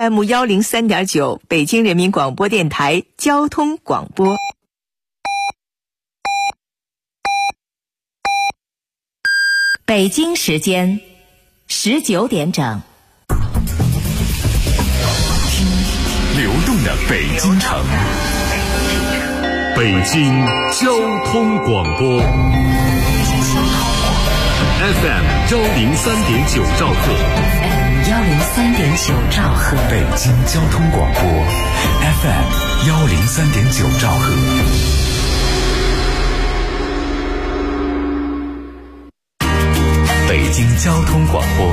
FM103.9，北京人民广播电台交通广播。北京时间19点整。 流动的北京城，北京交通广播 FM103.9兆赫 103.9兆赫， 北京交通广播 FM103.9兆赫。北京交通广播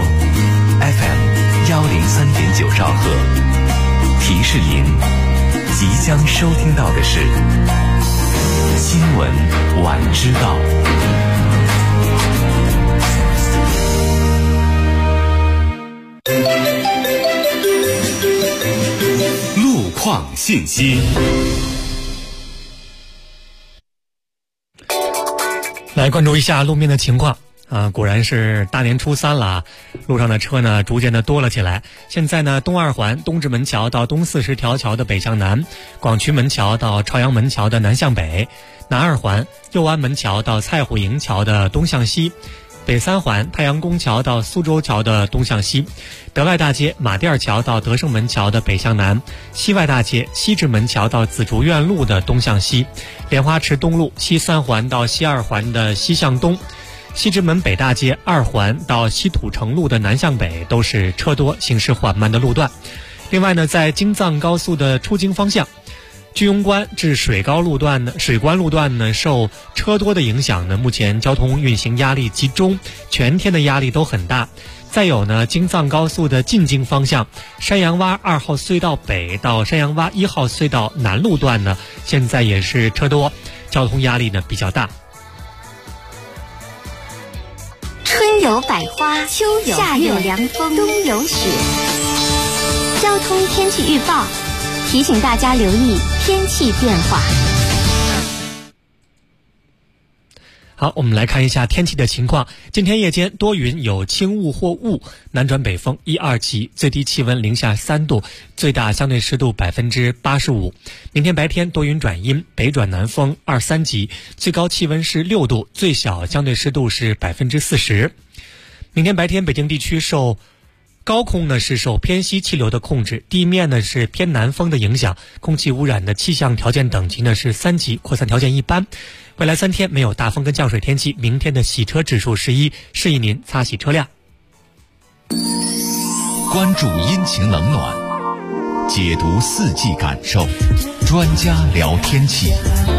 FM103.9兆赫，提示您即将收听到的是新闻晚知道。路况信息， 来关注一下路面的情况。果然是大年初三了啊，路上的车呢逐渐的多了起来。现在呢，东二环东直门桥到东40条桥的北向南，广渠门桥到朝阳门桥的南向北，南二环右安门桥到蔡虎营桥的东向西，北三环太阳宫桥到苏州桥的东向西，德赖大街马甸桥到德胜门桥的北向南，西外大街西直门桥到紫竹院路的东向西，莲花池东路西三环到西二环的西向东，西直门北大街二环到西土城路的南向北都是车多行驶缓慢的路段。另外呢，在京藏高速的出京方向，居庸关至水关路段呢受车多的影响呢，目前交通运行压力集中，全天的压力都很大。再有呢，京藏高速的进京方向，山羊洼2号隧道北到山羊洼1号隧道南路段呢，现在也是车多，交通压力呢比较大。 春有百花，秋有夏有凉风，冬有雪。交通天气预报提醒大家留意天气变化。 好，我们来看一下天气的情况。今天夜间多云有轻雾或雾，南转北风1、2级，最低气温零下3度，最大相对湿度85%。明天白天多云转阴，北转南风2、3级，最高气温是6度，最小相对湿度是40%。明天白天北京地区高空呢是受偏西气流的控制，地面呢是偏南风的影响，空气污染的气象条件等级呢是3级，扩散条件一般。未来3天没有大风跟降水天气，明天的洗车指数11，示意您擦洗车辆。 关注阴晴冷暖，解读四季感受，专家聊天气。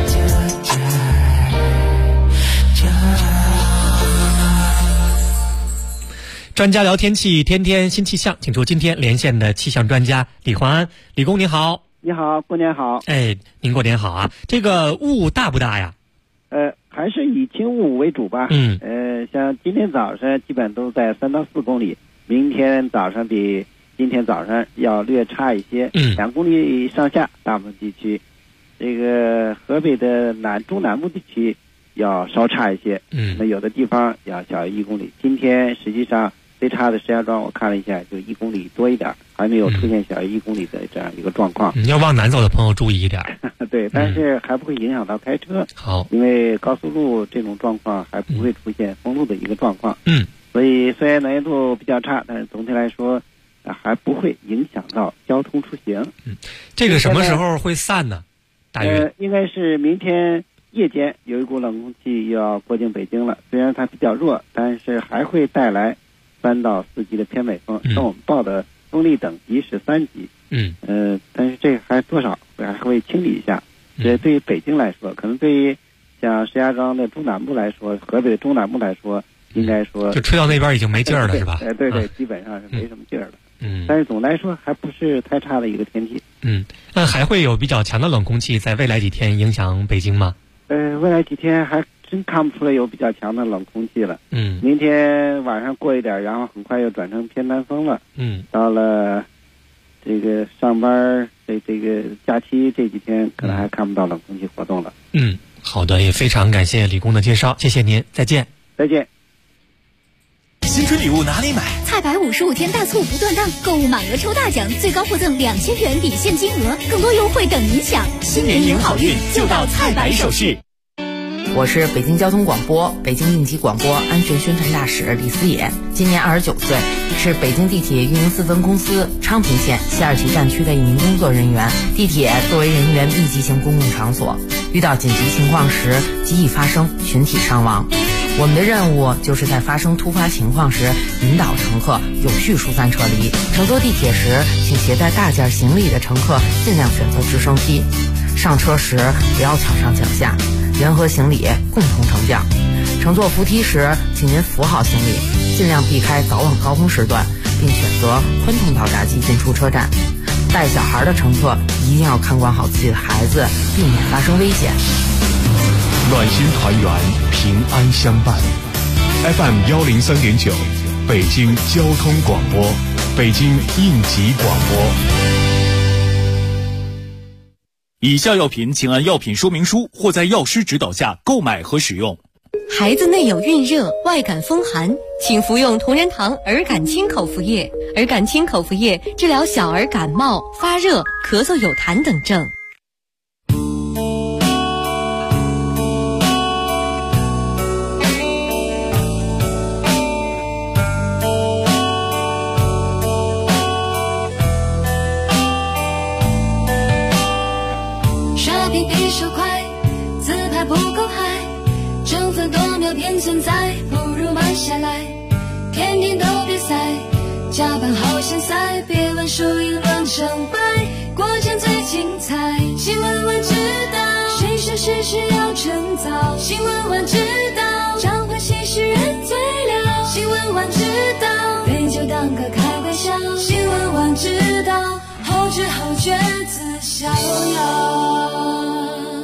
专家聊天气，天天新气象，请出今天连线的气象专家李焕安。李工您好。 你好，过年好。 您过年好啊。这个雾大不大呀？ 还是以轻雾为主吧。像今天早上基本都在3到4公里，明天早上比今天早上要略差一些，2公里上下，大部分地区。这个河北的中南部地区要稍差一些，那有的地方要小于1公里。今天实际上最差的石家庄我看了一下，就1公里多一点，还没有出现小于1公里的这样一个状况。 要往南走的朋友注意一点。 对，但是还不会影响到开车。 好， 因为高速路这种状况还不会出现封路的一个状况。所以虽然能见度比较差，但是总体来说还不会影响到交通出行。 这个什么时候会散呢？大约应该是明天夜间有一股冷空气要过境北京了，虽然它比较弱，但是还会带来3到4级的偏北风，跟我们报的风力等级是3级。但是这个还多少还会清理一下。这对于北京来说，可能对于像石家庄的中南部来说，河北的中南部来说，应该说就吹到那边已经没劲儿了，是吧？ 对，基本上是没什么劲儿了。但是总的来说还不是太差的一个天气。 那还会有比较强的冷空气在未来几天影响北京吗？ 未来几天还真看不出来有比较强的冷空气了。明天晚上过一点，然后很快又转成偏南风了。到了这个上班这个假期这几天，可能还看不到冷空气活动了。 好的，也非常感谢李工的介绍，谢谢您，再见。 再见。 新春礼物哪里买？ 菜 255天大促不断档，购物满额抽大奖，最高获赠2000元抵现金额，更多优惠等您享。 新年迎好运，就到菜百首饰。 我是北京交通广播北京应急广播安全宣传大使李思野，今年29岁，是北京地铁运营4分公司昌平线西二旗站区的一名工作人员。地铁作为人员密集型公共场所，遇到紧急情况时极易发生群体伤亡。我们的任务就是在发生突发情况时引导乘客有序疏散撤离。乘坐地铁时，请携带大件行李的乘客尽量选择直升机。上车时不要抢上抢下，人和行李共同乘降。乘坐扶梯时，请您扶好行李，尽量避开早晚高峰时段，并选择宽通道闸机进出车站。带小孩的乘客一定要看管好自己的孩子，避免发生危险。 暖心团圆，平安相伴。FM 103.9，北京交通广播，北京应急广播。 以下药品请按药品说明书或在药师指导下购买和使用。 孩子内有孕热、外感风寒，请服用同仁堂儿感清口服液。儿感清口服液治疗小儿感冒、发热、咳嗽有痰等症。 便存在，不如慢下来，天天都比赛，加班好像赛，别问输赢论成败，过程最精彩。新闻晚知道，谁说事实要趁早？新闻晚知道，彰化新诗人最了。新闻晚知道，对就当个开玩笑。新闻晚知道，后知后觉自逍遥。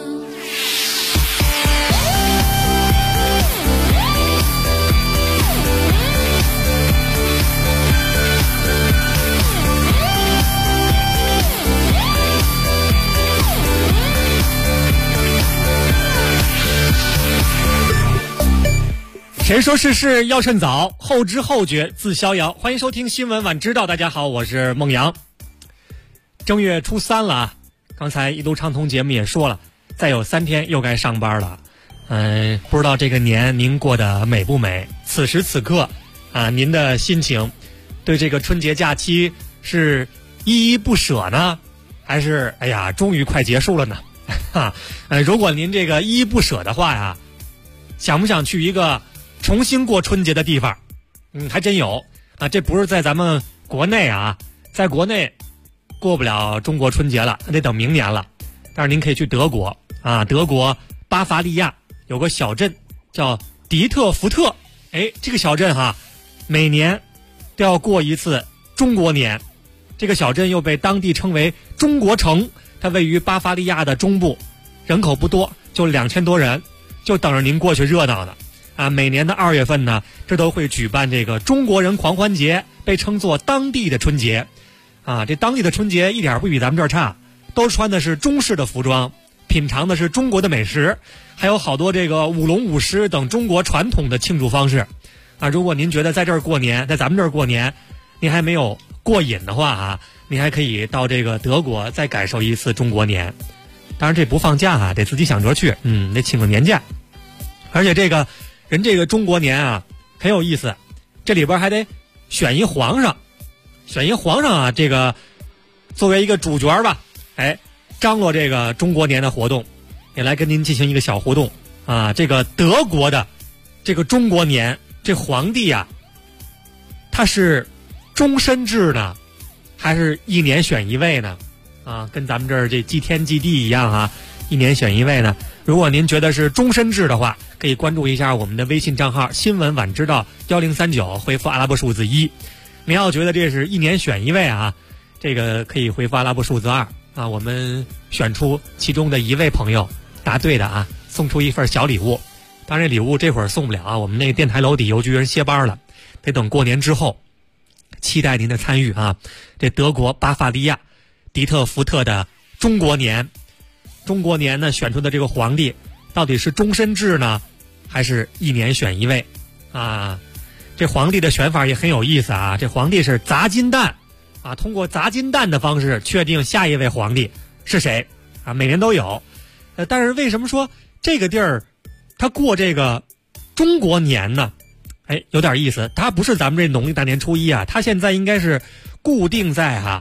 谁说事事要趁早，后知后觉自逍遥。欢迎收听新闻晚知道，大家好，我是孟阳。正月初3了啊，刚才一路畅通节目也说了，再有3天又该上班了。不知道这个年您过得美不美？此时此刻啊，您的心情对这个春节假期是依依不舍呢，还是哎呀终于快结束了呢？如果您这个依依不舍的话呀，想不想去一个重新过春节的地方？还真有啊！这不是在咱们国内啊，在国内过不了中国春节了，那得等明年了。但是您可以去德国啊，德国巴伐利亚有个小镇叫迪特福特，这个小镇每年都要过一次中国年。这个小镇又被当地称为中国城，它位于巴伐利亚的中部，人口不多，就2000多人，就等着您过去热闹呢。每年的2月份呢，这都会举办这个中国人狂欢节，被称作当地的春节。这当地的春节一点不比咱们这儿差，都穿的是中式的服装，品尝的是中国的美食，还有好多这个舞龙舞狮等中国传统的庆祝方式。如果您觉得在这儿过年，在咱们这儿过年，您还没有过瘾的话您还可以到这个德国再感受一次中国年。当然这不放假得自己想着去，得请个年假。而且这个人这个中国年很有意思，这里边还得选一皇上，这个作为一个主角吧，张罗这个中国年的活动，也来跟您进行一个小互动这个德国的这个中国年，这皇帝他是终身制呢，还是1年选一位呢？跟咱们这儿这祭天祭地一样1年选一位呢。如果您觉得是终身制的话，可以关注一下我们的微信账号新闻晚知道1039，回复阿拉伯数字1。您要觉得这是1年选一位这个可以回复阿拉伯数字2我们选出其中的1位朋友答对的送出一份小礼物。当然礼物这会儿送不了我们那个电台楼底邮局人歇班了，得等过年之后。期待您的参与这德国巴伐利亚迪特福特的中国年呢，选出的这个皇帝到底是终身制呢，还是1年选一位这皇帝的选法也很有意思啊，这皇帝是砸金蛋啊，通过砸金蛋的方式确定下一位皇帝是谁啊，每年都有。但是为什么说这个地儿他过这个中国年呢？有点意思，它不是咱们这农历大年初一啊，它现在应该是固定在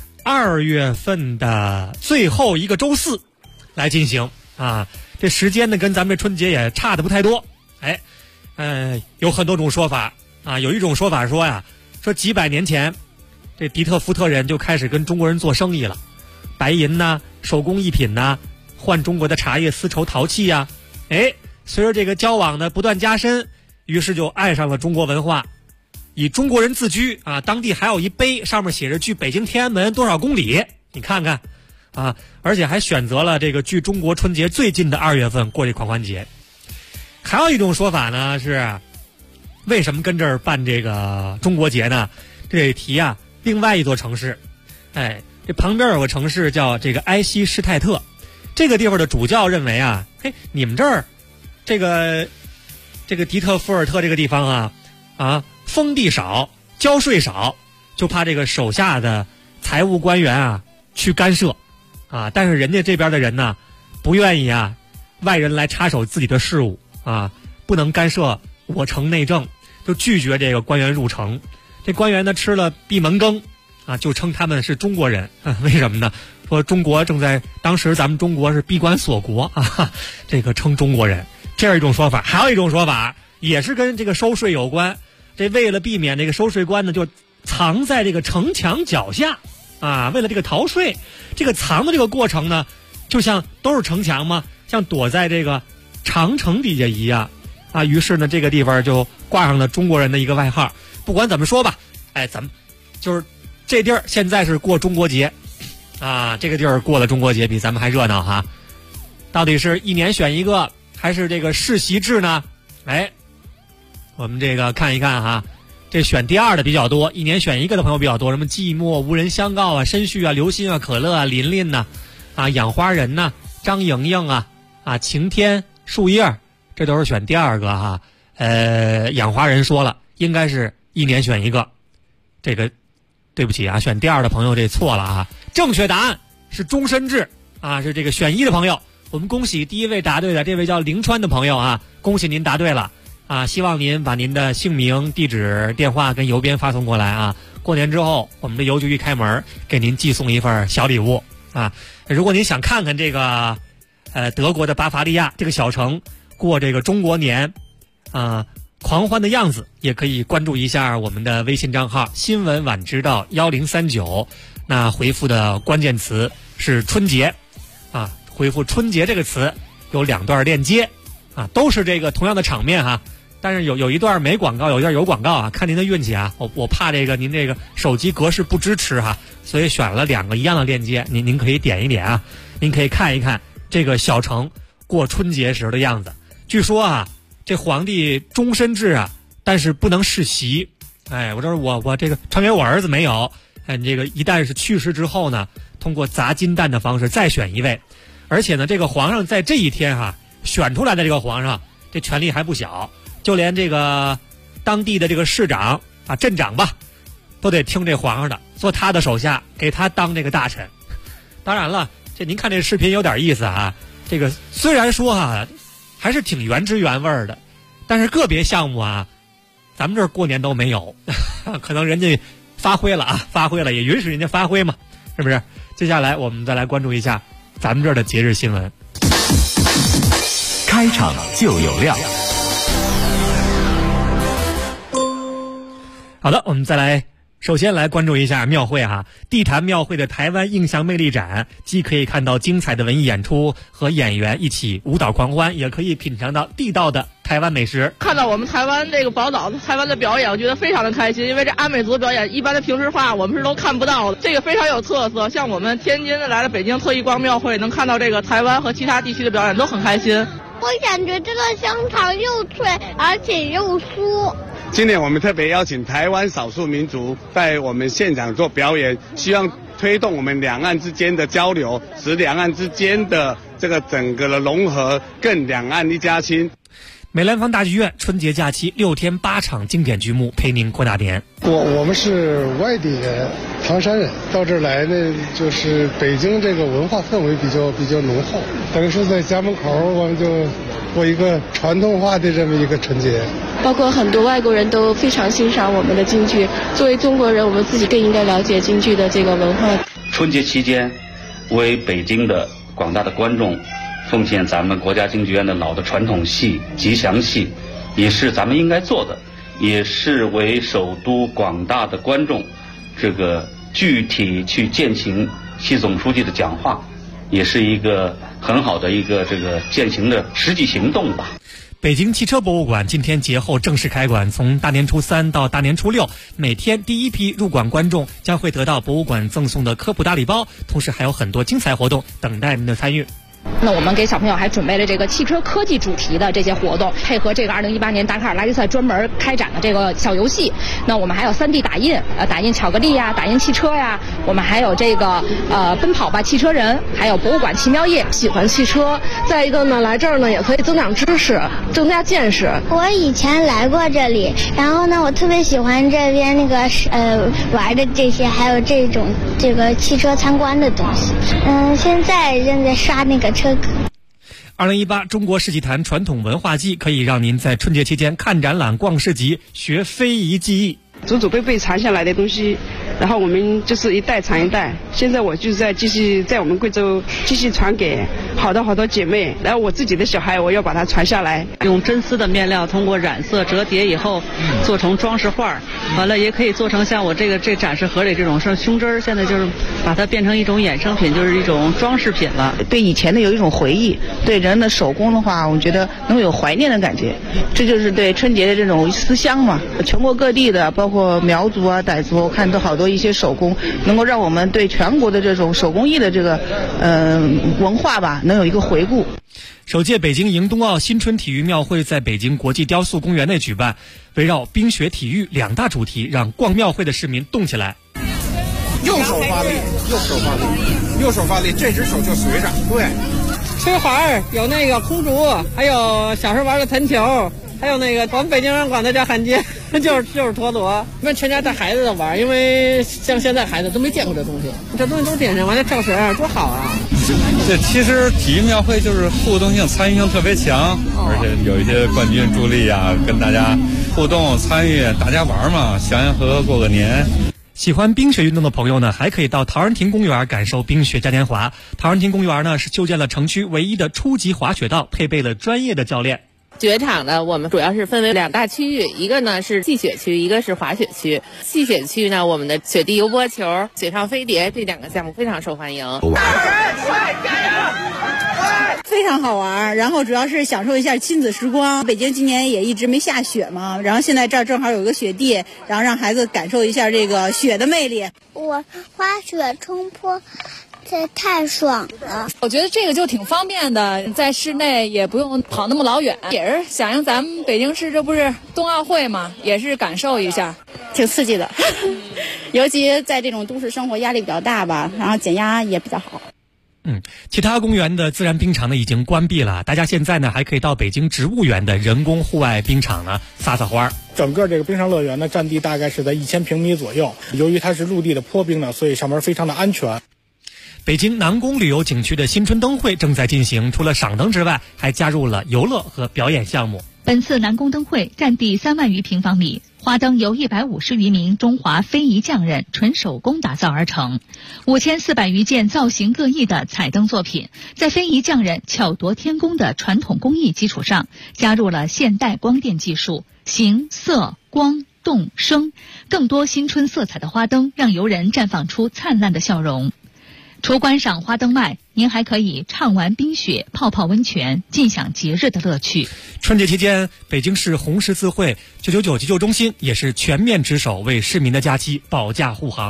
2月份的最后一个周4来进行啊。这时间呢跟咱们这春节也差的不太多。有很多种说法啊，有一种说法说几百年前这迪特福特人就开始跟中国人做生意了，白银呐、手工艺品呐、换中国的茶叶、丝绸、陶器呀。随着这个交往呢不断加深，于是就爱上了中国文化，以中国人自居啊，当地还有一碑，上面写着距北京天安门多少公里，你看看啊，而且还选择了这个距中国春节最近的2月份过这狂欢节。还有一种说法呢是，为什么跟这儿办这个中国节呢？这得提另外一座城市，这旁边有个城市叫这个埃希施泰特，这个地方的主教认为你们这儿这个迪特福尔特这个地方封地少，交税少，就怕这个手下的财务官员去干涉但是人家这边的人呢不愿意外人来插手自己的事务不能干涉我城内政，就拒绝这个官员入城。这官员呢吃了闭门羹就称他们是中国人为什么呢？说中国当时咱们中国是闭关锁国这个称中国人，这是一种说法。还有一种说法也是跟这个收税有关，这为了避免这个收税官呢就藏在这个城墙脚下为了这个逃税，这个藏的这个过程呢就像都是城墙嘛，像躲在这个长城底下一样于是呢这个地方就挂上了中国人的一个外号。不管怎么说吧咱们就是这地儿现在是过中国节这个地儿过了中国节比咱们还热闹到底是一年选一个还是这个世袭制呢？我们这个看一看这选第2的比较多，一年选一个的朋友比较多，什么寂寞、无人相告申旭刘鑫可乐琳琳养花人张莹莹晴天树叶，这都是选第2个养花人说了应该是一年选一个，这个对不起选第2的朋友这错了正确答案是终身制是这个选1的朋友。我们恭喜第1位答对的这位叫灵川的朋友恭喜您答对了希望您把您的姓名、地址、电话跟邮编发送过来过年之后我们的邮局一开门给您寄送一份小礼物如果您想看看这个德国的巴伐利亚这个小城过这个中国年狂欢的样子，也可以关注一下我们的微信账号新闻晚知道1039，那回复的关键词是春节回复春节这个词，有2段链接都是这个同样的场面但是有一段没广告，有一段有广告看您的运气我怕这个您这个手机格式不支持所以选了2个一样的链接，您可以点一点您可以看一看这个小城过春节时的样子。据说这皇帝终身制但是不能世袭。我这我这个传给我儿子没有，这个一旦是去世之后呢，通过砸金蛋的方式再选一位。而且呢，这个皇上在这一天选出来的这个皇上，这权力还不小，就连这个当地的这个市长镇长吧，都得听这皇上的，做他的手下，给他当这个大臣。当然了，这您看这视频有点意思这个虽然说还是挺原汁原味的，但是个别项目咱们这儿过年都没有可能人家发挥了也允许人家发挥嘛，是不是？接下来我们再来关注一下咱们这儿的节日新闻。 开场就有料。 好的，我们首先来关注一下庙会地坛庙会的台湾印象魅力展，既可以看到精彩的文艺演出和演员一起舞蹈狂欢，也可以品尝到地道的台湾美食。 看到我们台湾这个宝岛台湾的表演，我觉得非常的开心，因为这阿美族表演一般的平时话我们是都看不到的，这个非常有特色。像我们天津来了北京特意逛庙会，能看到这个台湾和其他地区的表演都很开心。 我感觉这个香肠又脆而且又酥。 今年我们特别邀请台湾少数民族在我们现场做表演，希望推动我们两岸之间的交流，使两岸之间的这个整个的融合更两岸一家亲。 美兰芳大剧院春节假期6天8场经典剧目陪您过大年。 我们是外地人，唐山人，到这儿来呢，就是北京这个文化氛围比较浓厚，等于说在家门口我们就过一个传统化的这么一个春节。 包括很多外国人都非常欣赏我们的京剧，作为中国人，我们自己更应该了解京剧的这个文化。 春节期间，为北京的广大的观众奉献咱们国家京剧院的老的传统戏吉祥戏，也是咱们应该做的，也是为首都广大的观众这个具体去践行习总书记的讲话，也是一个很好的一个这个践行的实际行动吧。 北京汽车博物馆今天节后正式开馆，从大年初3到大年初6，每天第一批入馆观众将会得到博物馆赠送的科普大礼包，同时还有很多精彩活动等待您的参与。 那我们给小朋友还准备了这个汽车科技主题的这些活动，配合这个2018年达喀尔拉力赛专门开展的这个小游戏。那我们还有3D 打印，打印巧克力呀，打印汽车呀。我们还有这个奔跑吧汽车人，还有博物馆奇妙夜。 喜欢汽车，再一个呢，来这儿呢也可以增长知识，增加见识。 我以前来过这里，然后呢，我特别喜欢这边那个玩的这些，还有这个汽车参观的东西。现在正在刷那个车壳。 2018中国世纪坛传统文化季可以让您在春节期间看展览、逛市集、学非遗技艺。 祖祖辈辈传下来的东西，然后我们就是一代传一代。现在我就继续在我们贵州继续传给好多姐妹，然后我自己的小孩我要把它传下来。 用真丝的面料通过染色折叠以后做成装饰画，完了也可以做成像我这展示盒里这种胸针，现在就是把它变成一种衍生品，就是一种装饰品了。 对以前的有一种回忆，对人的手工的话，我觉得能有怀念的感觉，这就是对春节的这种思乡嘛。全国各地的包括苗族啊、傣族，我看都好多一些手工，能够让我们对全国的这种手工艺的这个文化吧，能有一个回顾。 首届北京迎冬奥新春体育庙会在北京国际雕塑公园内举办，围绕冰雪体育2大主题，让逛庙会的市民动起来。 右手发力，右手发力，这只手就随着。对， 吹环有那个空竹，还有小时候玩的弹球，还有那个我们北京人管它叫焊接，就是陀螺。我们全家带孩子都玩，因为像现在孩子都没见过这东西，这东西都点上完了跳绳，多好啊！ 这其实体育庙会就是互动性、参与性特别强，而且有一些冠军助力啊，跟大家互动参与，大家玩嘛，祥祥和和过个年。 喜欢冰雪运动的朋友呢，还可以到陶然亭公园感受冰雪嘉年华。陶然亭公园呢是修建了城区唯一的初级滑雪道，配备了专业的教练。 雪场呢，我们主要是分为2大区域，一个呢是戏雪区，一个是滑雪区。戏雪区呢，我们的雪地游波球、雪上飞碟这2个项目非常受欢迎。 非常好玩，然后主要是享受一下亲子时光。北京今年也一直没下雪嘛，然后现在这儿正好有个雪地，然后让孩子感受一下这个雪的魅力。 我滑雪冲坡，这太爽了！ 我觉得这个就挺方便的，在室内也不用跑那么老远，也是响应咱们北京市，这不是冬奥会嘛，也是感受一下， 挺刺激的。尤其在这种都市生活压力比较大吧，然后减压也比较好。 其他公园的自然冰场呢已经关闭了，大家现在呢还可以到北京植物园的人工户外冰场呢撒撒花。 整个这个冰上乐园呢占地大概是在1000平米左右，由于它是陆地的坡冰呢，所以上面非常的安全。 北京南宫旅游景区的新春灯会正在进行，除了赏灯之外，还加入了游乐和表演项目。 本次南宫灯会占地3万余平方米，花灯由150余名中华非遗匠人纯手工打造而成，5400余件造型各异的彩灯作品，在非遗匠人巧夺天工的传统工艺基础上，加入了现代光电技术，形色光动声，更多新春色彩的花灯让游人绽放出灿烂的笑容。除观赏花灯外，您还可以畅玩冰雪、泡泡温泉，尽享节日的乐趣。 春节期间，北京市红十字会999急救中心也是全面值守，为市民的假期保驾护航。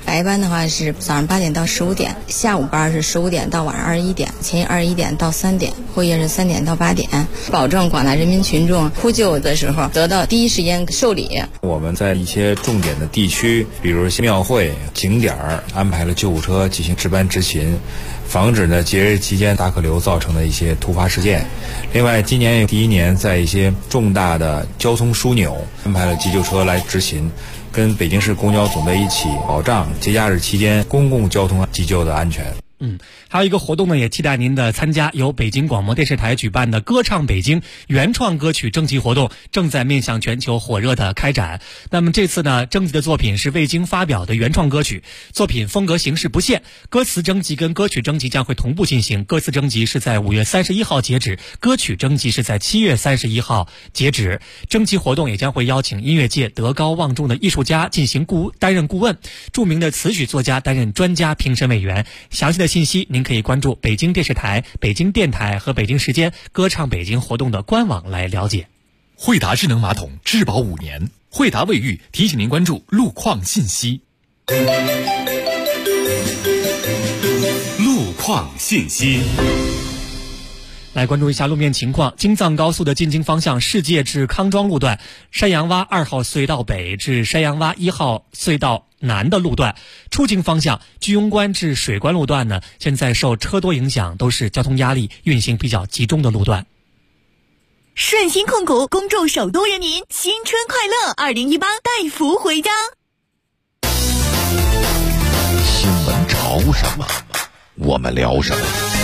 白班的话是早上8点到15点，下午班是15点到晚上21点，前夜21点到3点，后夜是3点到8点，保证广大人民群众呼救的时候得到第一时间受理。 我们在一些重点的地区，比如庙会、景点安排了救护车进行值班执勤，防止呢节日期间大客流造成的一些突发事件。另外，今年第1年在一些重大的交通枢纽安排了急救车来执勤，跟北京市公交总队一起保障节假日期间公共交通急救的安全。 还有一个活动呢，也期待您的参加，由北京广播电视台举办的歌唱北京原创歌曲征集活动正在面向全球火热的开展。那么这次呢，征集的作品是未经发表的原创歌曲，作品风格形式不限，歌词征集跟歌曲征集将会同步进行。歌词征集是在5月31号截止，歌曲征集是在7月31号截止。征集活动也将会邀请音乐界德高望重的艺术家进行担任顾问，著名的词曲作家担任专家评审委员。详细的信息您可以关注北京电视台、北京电台和北京时间歌唱北京活动的官网来了解。 惠达智能马桶质保5年，惠达卫浴提醒您关注路况信息。路况信息。 来关注一下路面情况。京藏高速的进京方向世界至康庄路段，山羊洼2号隧道北至山羊洼1号隧道南的路段，出京方向居庸关至水关路段呢，现在受车多影响，都是交通压力运行比较集中的路段。 顺鑫控股恭祝首都人民新春快乐，2018带福回家。 新闻潮什么，我们聊什么。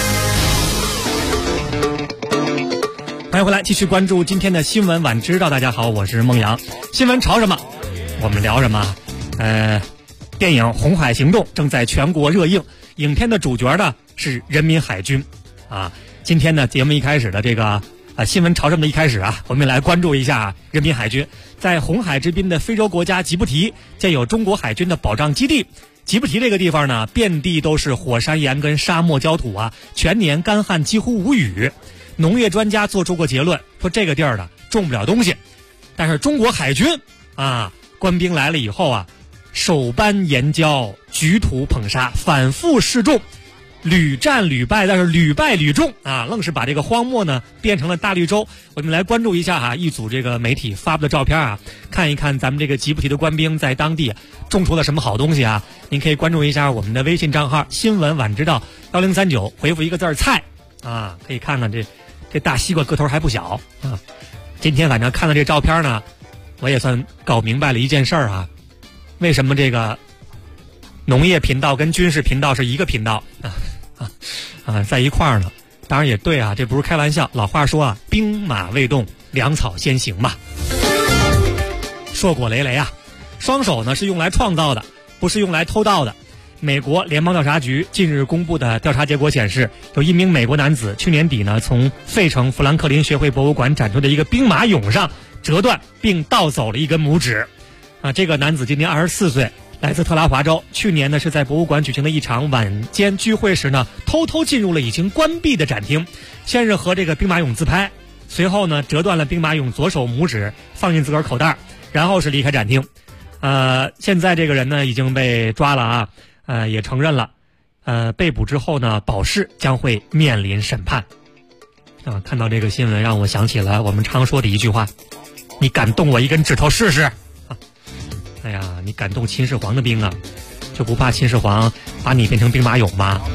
欢迎回来，继续关注今天的新闻晚知道。大家好，我是孟阳。新闻潮什么，我们聊什么？电影《红海行动》正在全国热映，影片的主角呢是人民海军啊。今天呢，节目一开始的这个新闻潮什么的一开始啊，我们来关注一下人民海军。在红海之滨的非洲国家吉布提建有中国海军的保障基地。吉布提这个地方呢，遍地都是火山岩跟沙漠焦土啊，全年干旱几乎无雨。农业专家做出过结论，说这个地儿呢种不了东西，但是中国海军啊，官兵来了以后啊，手搬岩礁，举土捧沙，反复示众，屡战屡败，但是屡败屡中啊，愣是把这个荒漠呢变成了大绿洲。我们来关注一下一组这个媒体发布的照片啊，看一看咱们这个吉布提的官兵在当地种出了什么好东西啊。您可以关注一下我们的微信账号新闻晚知道1039，回复一个字菜啊，可以看看这大西瓜个头还不小啊！今天反正看到这照片呢，我也算搞明白了一件事儿啊，为什么这个农业频道跟军事频道是一个频道在一块儿呢？当然也对啊，这不是开玩笑。老话说啊，兵马未动，粮草先行嘛。硕果累累啊！双手呢是用来创造的，不是用来偷盗的。美国联邦调查局近日公布的调查结果显示，有一名美国男子去年底呢，从费城富兰克林学会博物馆展出的一个兵马俑上折断并盗走了一根拇指。这个男子今年24岁，来自特拉华州。去年呢是在博物馆举行的一场晚间聚会时呢，偷偷进入了已经关闭的展厅，先是和这个兵马俑自拍，随后呢折断了兵马俑左手拇指，放进自个儿口袋，然后是离开展厅。现在这个人呢已经被抓了啊。也承认了，被捕之后呢，保释将会面临审判。看到这个新闻，让我想起了我们常说的一句话：你敢动我一根指头试试？哎呀，你敢动秦始皇的兵啊，就不怕秦始皇把你变成兵马俑吗？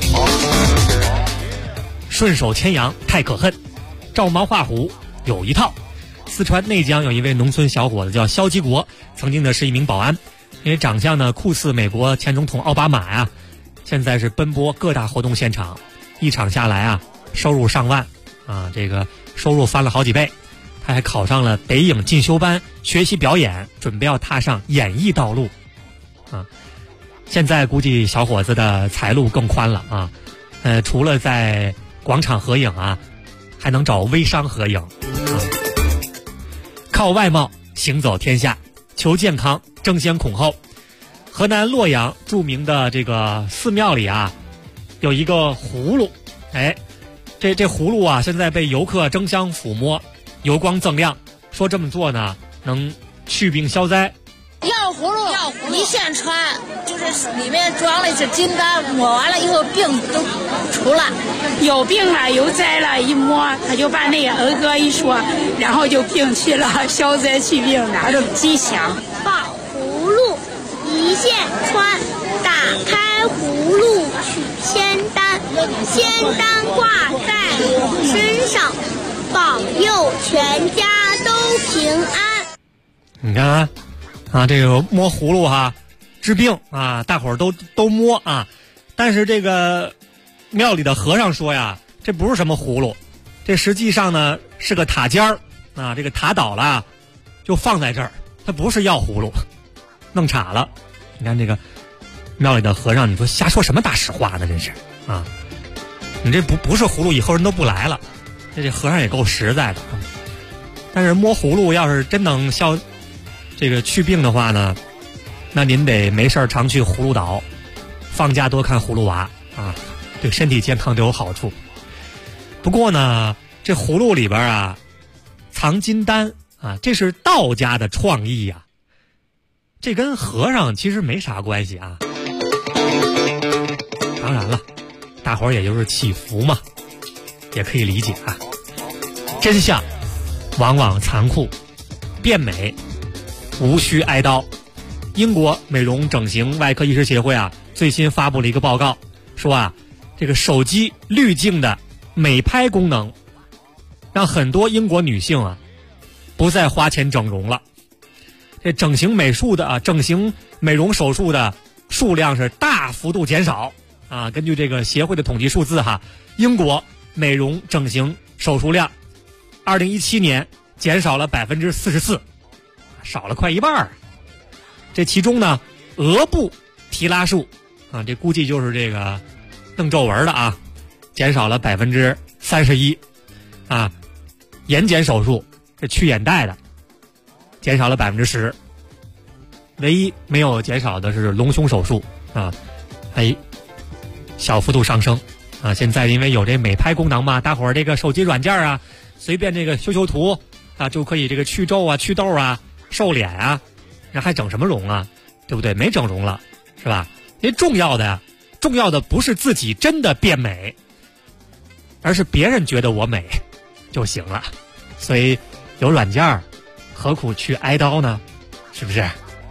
顺手牵羊太可恨，照猫画虎有一套。四川内江有一位农村小伙子叫肖基国，曾经呢是一名保安。因为长相呢酷似美国前总统奥巴马呀，现在是奔波各大活动现场，一场下来啊，收入上万啊，这个收入翻了好几倍。他还考上了北影进修班，学习表演，准备要踏上演艺道路啊。现在估计小伙子的财路更宽了啊，除了在广场合影啊，还能找微商合影啊。靠外貌行走天下，求健康争先恐后。河南洛阳著名的这个寺庙里啊，有一个葫芦，这葫芦啊，现在被游客争相抚摸，油光锃亮，说这么做呢能去病消灾。 要葫芦一线穿，就是里面装的是金丹，抹完了以后病都除了。 有病了有灾了，一摸他就把那个儿歌一说，然后就病去了，消灾去病的，吉祥。 抱葫芦一线穿，打开葫芦取仙丹，仙丹挂在我身上，保佑全家都平安。 你看啊，这个摸葫芦哈，治病啊，大伙儿都摸啊，但是这个庙里的和尚说呀，这不是什么葫芦，这实际上呢是个塔尖儿啊，这个塔倒了就放在这儿，它不是药葫芦，弄岔了。你看这个庙里的和尚，你说瞎说什么大实话呢？真是啊，你这不是葫芦，以后人都不来了。这和尚也够实在的。但是摸葫芦要是真能这个去病的话呢，那您得没事常去葫芦岛，放假多看葫芦娃啊，对身体健康都有好处。不过呢，这葫芦里边啊藏金丹啊，这是道家的创意呀，这跟和尚其实没啥关系啊。当然了，大伙儿也就是祈福嘛，也可以理解啊。真相往往残酷，变美无需挨刀。英国美容整形外科医师协会啊，最新发布了一个报告，说啊，这个手机滤镜的美拍功能，让很多英国女性啊，不再花钱整容了。这整形美容手术的数量是大幅度减少啊！根据这个协会的统计数字哈，英国美容整形手术量，2017年减少了44%，少了快一半儿。这其中呢，额部提拉术啊，这估计就是这个弄皱纹的啊，减少了31%啊，眼睑手术这去眼袋的减少了10%，唯一没有减少的是隆胸手术啊，小幅度上升啊。现在因为有这美拍功能嘛，大伙儿这个手机软件啊，随便这个修图啊，就可以这个去皱啊、祛痘啊、瘦脸啊，那还整什么容啊？对不对？没整容了，是吧？因为重要的不是自己真的变美，而是别人觉得我美就行了。所以有软件何苦去挨刀呢？是不是？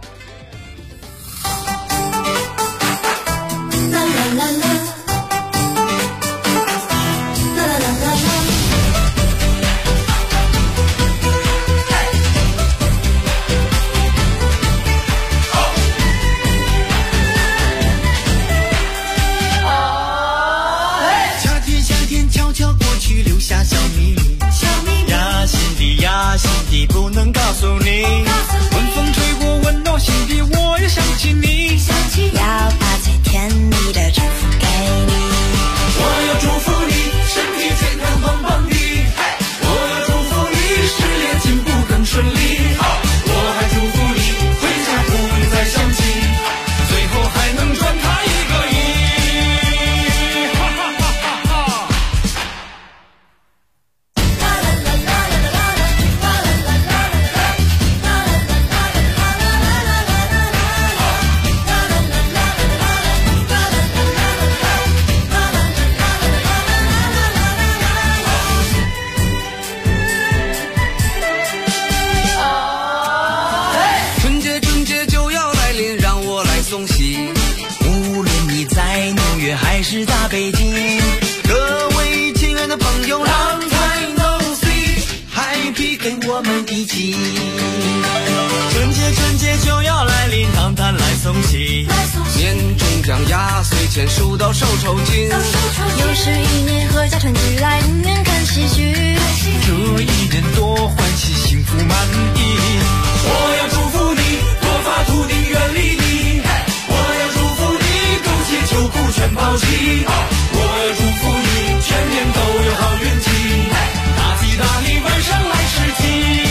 心底不能告诉你，晚风吹过温暖心底，我也想起你， 要把最甜蜜的祝福给你。 我要祝福你身体健康棒棒的，我要祝福你事业进步更顺利，我还祝福你回家不用再想起，最后还能赚他1个亿。还是大北京，各位亲爱的朋友 ，Long time no see，Happy 跟我们一起。春节就要来临，谈谈来送喜，年终奖压岁钱数到手抽筋， 又是一年合家团聚来，永远看喜剧， 这一年多欢喜，幸福满意。我要祝福你，多发图顶远离你，我要祝福你，苟且求苦全抛弃，我要祝福你，全年都有好运气，大吉大利，晚上来吃鸡。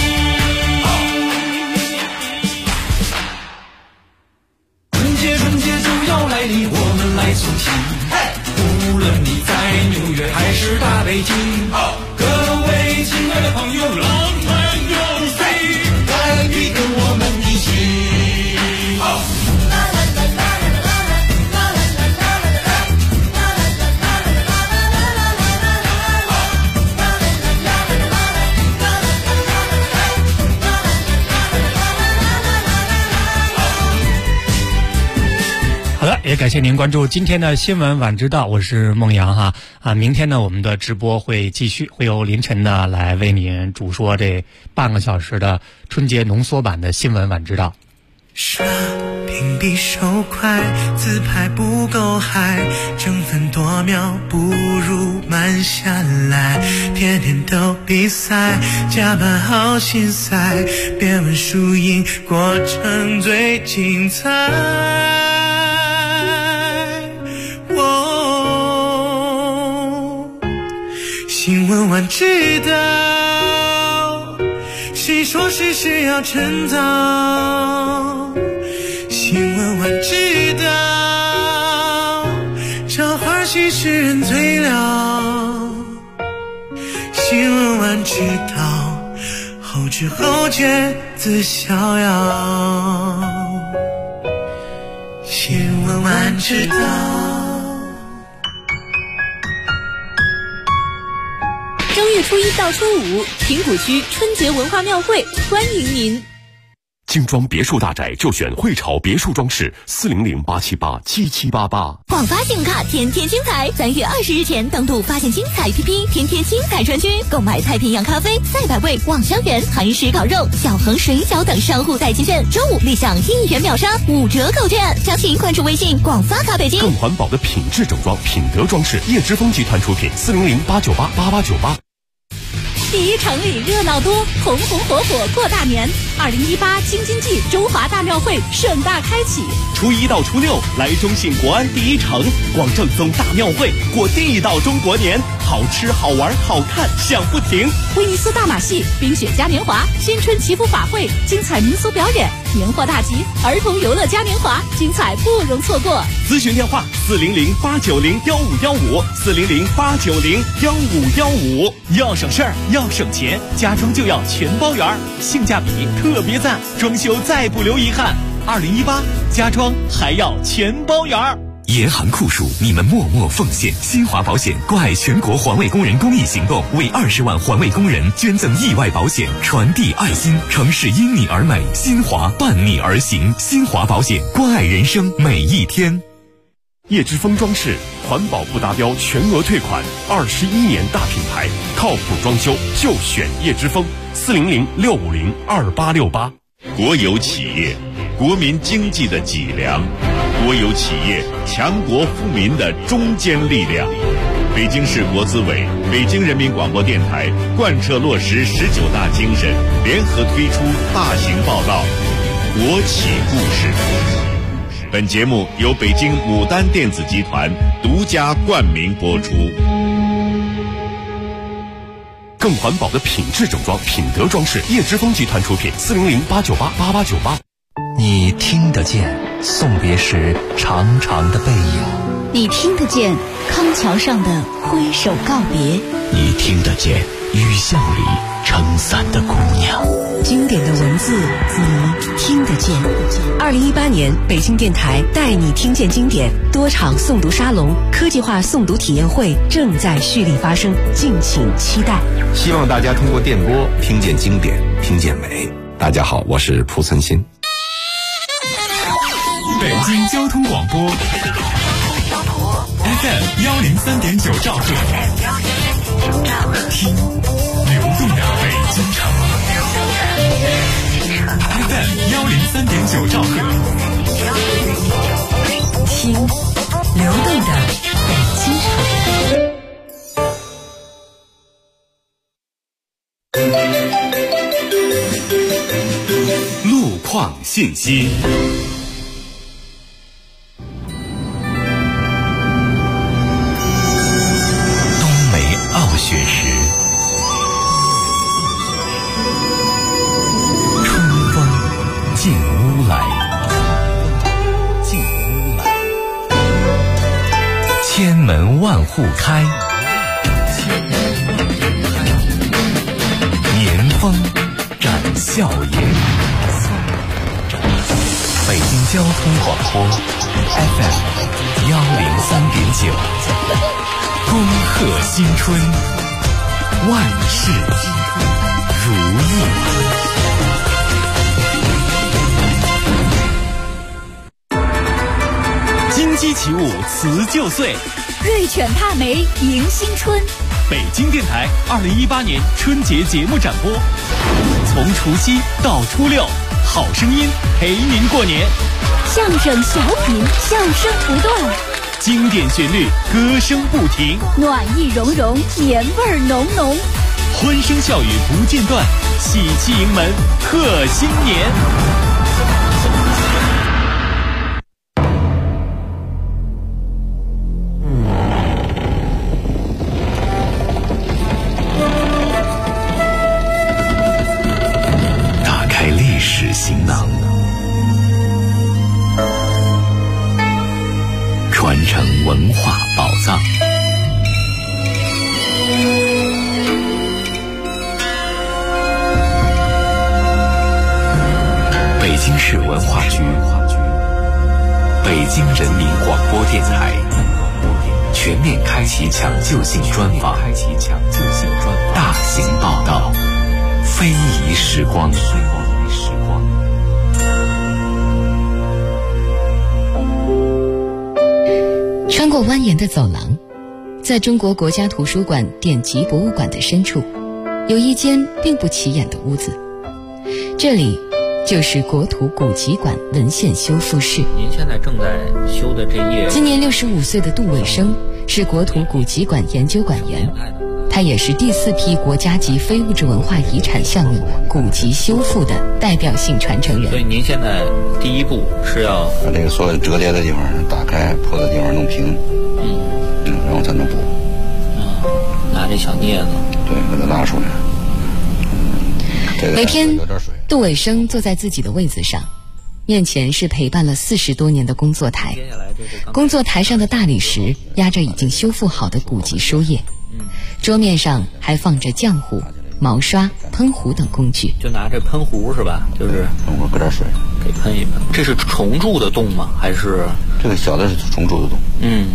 春节就要来临，我们来送喜，无论你在纽约还是大北京，各位亲爱的朋友，Long time no see，Happy 跟我们一起。 也感谢您关注今天的新闻晚知道，我是孟阳哈明天呢我们的直播会继续，会由凌晨呢来为您主说这半个小时的春节浓缩版的新闻晚知道。 刷屏比手快，自拍不够嗨，争分夺秒不如慢下来，天天都比赛，加班好心塞，别问输赢，过程最精彩。新闻晚知道，谁说谁是要趁早？新闻晚知道，这花絮使人醉了。新闻晚知道，后知后觉自逍遥。新闻晚知道。 正月初一到初五，平谷区春节文化庙会欢迎您。 精装别墅大宅就选汇潮别墅装饰，400-878-7788。 广发信用卡天天精彩，3月20日前登录发现精彩 APP， 天天精彩专区，购买太平洋咖啡、赛百味、望香园、韩式烤肉、小恒水饺等商户代金券，周五立享1元秒杀5折购券。详情关注微信广发卡北京。 更环保的品质整装，品德装饰，叶之峰集团出品，400-898-8898。 第一城里热闹多，红红火火过大年。2018京津冀中华大庙会盛大开启， 初一到初六来中信国安第一城，逛正宗大庙会，过地道中国年，好吃好玩好看享不停。 威尼斯大马戏、冰雪嘉年华、新春祈福法会，精彩民俗表演，年货大集，儿童游乐嘉年华，精彩不容错过。 咨询电话400-890-1515，400-890-1515。要省事儿，要省钱，家装就要全包圆，性价比特别赞，装修再不留遗憾。2018家装还要全包圆。 严寒酷暑，你们默默奉献。新华保险关爱全国环卫工人公益行动，为20万环卫工人捐赠意外保险，传递爱心。城市因你而美，新华伴你而行。新华保险关爱人生每一天。 叶之峰装饰，环保不达标全额退款，21年大品牌，靠谱装修就选叶之峰，400-650-2868。 国有企业，国民经济的脊梁；国有企业，强国富民的中坚力量。北京市国资委、北京人民广播电台贯彻落实19大精神，联合推出大型报道《国企故事》。本节目由北京牡丹电子集团独家冠名播出。 更环保的品质整装，品德装饰，叶之峰集团出品，400-898-8898。 你听得见送别时长长的背影， 你听得见康桥上的挥手告别， 你听得见雨巷里撑伞的姑娘。 经典的文字你听得见。2018年北京电台带你听见经典多场诵读沙龙、科技化诵读体验会正在蓄力发生，敬请期待。 希望大家通过电波听见经典，听见美。大家好，我是蒲存昕。 北京交通广播 FM 103.9兆赫，听流动的北京城。FM 103.9兆赫， 听流动的北京城。 路况信息。雪时，春风进屋来，千门万户开，年风展笑颜。北京交通广播 FM 103.9，恭贺新春，万事如意。 金鸡起舞辞旧岁， 瑞犬帕梅迎新春。 北京电台2018年春节节目展播，从除夕到初六，好声音陪您过年。 相声小品，笑声不断， 经典旋律，歌声不停， 暖意融融，年味浓浓， 欢声笑语不间断，喜气迎门贺新年。 打开历史行囊，传承文化宝藏。北京市文化局、北京人民广播电台全面开启抢救性专访，大型报道，非遗时光。 穿过蜿蜒的走廊，在中国国家图书馆典籍博物馆的深处，有一间并不起眼的屋子，这里就是国土古籍馆文献修复室。 您现在正在修的这页， 今年65岁的杜伟生是国土古籍馆研究馆员，他也是第4批国家级非物质文化遗产项目古籍修复的代表性传承人。 所以您现在第一步是要把这个所有折叠的地方打开，破的地方弄平，然后才能补。 拿这小镊子， 对，给它拉出来。 每天，杜伟生坐在自己的位子上，面前是陪伴了40多年的工作台。工作台上的大理石压着已经修复好的古籍书页，桌面上还放着浆糊、毛刷、喷壶等工具。 就拿这喷壶是吧？就是我搁点水， 给喷一喷。这是重铸的洞吗？还是这个小的是重铸的洞？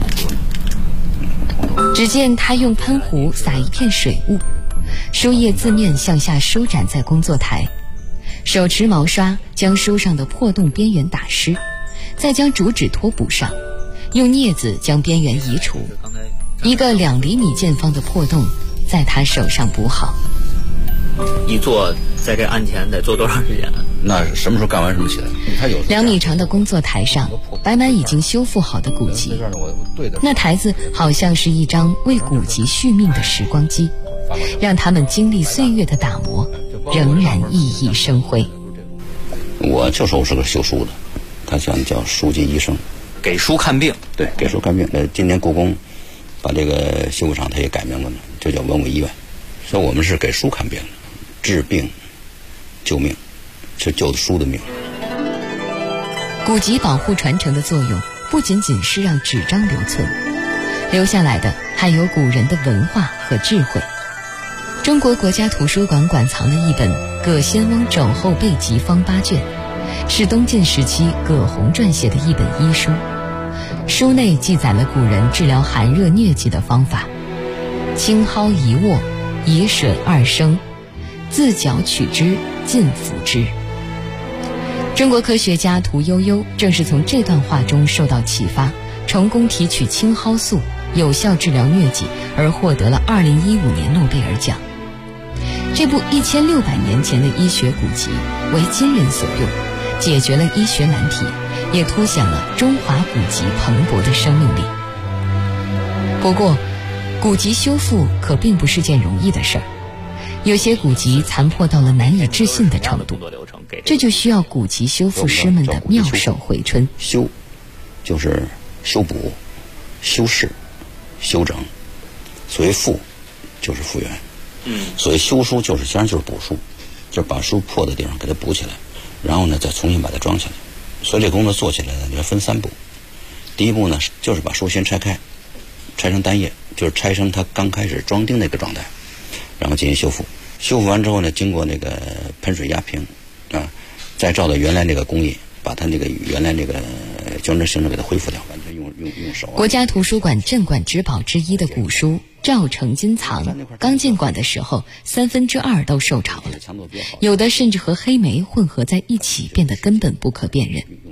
只见他用喷壶撒一片水雾，书页字面向下舒展在工作台，手持毛刷将书上的破洞边缘打湿，再将竹纸托补上，用镊子将边缘移除。一个2厘米见方的破洞在他手上补好。 一坐在这案前得坐多长时间？ 那什么时候干完什么起来？他有 2米长的工作台上摆满已经修复好的古籍，那台子好像是一张为古籍续命的时光机，让他们经历岁月的打磨，仍然熠熠生辉。 我就说我是个修书的，他想叫书籍医生， 给书看病。 对，给书看病。今年故宫把这个修复厂它也改名了呢，就叫文物医院。所以我们是给书看病，治病救命，是救书的命。 古籍保护传承的作用不仅仅是让纸张留存，留下来的还有古人的文化和智慧。中国国家图书馆馆藏了一本《葛仙翁肘后备急方8卷》，是东晋时期葛洪撰写的一本医书。书内记载了古人治疗寒热疟疾的方法：青蒿一握，以水2升，自脚取之，尽服之。中国科学家屠呦呦正是从这段话中受到启发，成功提取青蒿素，有效治疗疟疾，而获得了2015年诺贝尔奖。这部1600年前的医学古籍为今人所用，解决了医学难题，也凸显了中华古籍蓬勃的生命力。不过，古籍修复可并不是件容易的事儿，有些古籍残破到了难以置信的程度，这就需要古籍修复师们的妙手回春。 修就是修补、修饰、修整，所谓复就是复原。所谓修书就是实际上就是补书，就是把书破的地方给它补起来，然后呢再重新把它装起来。所以这工作做起来呢，你要分3步。第一步呢，就是把书先拆开，拆成单页，就是拆成它刚开始装订那个状态，然后进行修复。修复完之后呢，经过那个喷水压平再照到原来那个工艺，把它那个原来那个纠正形状给它恢复掉，完全用手。 国家图书馆镇馆之宝之一的古书赵成金藏，刚进馆的时候2/3都受潮了，有的甚至和黑莓混合在一起，变得根本不可辨认。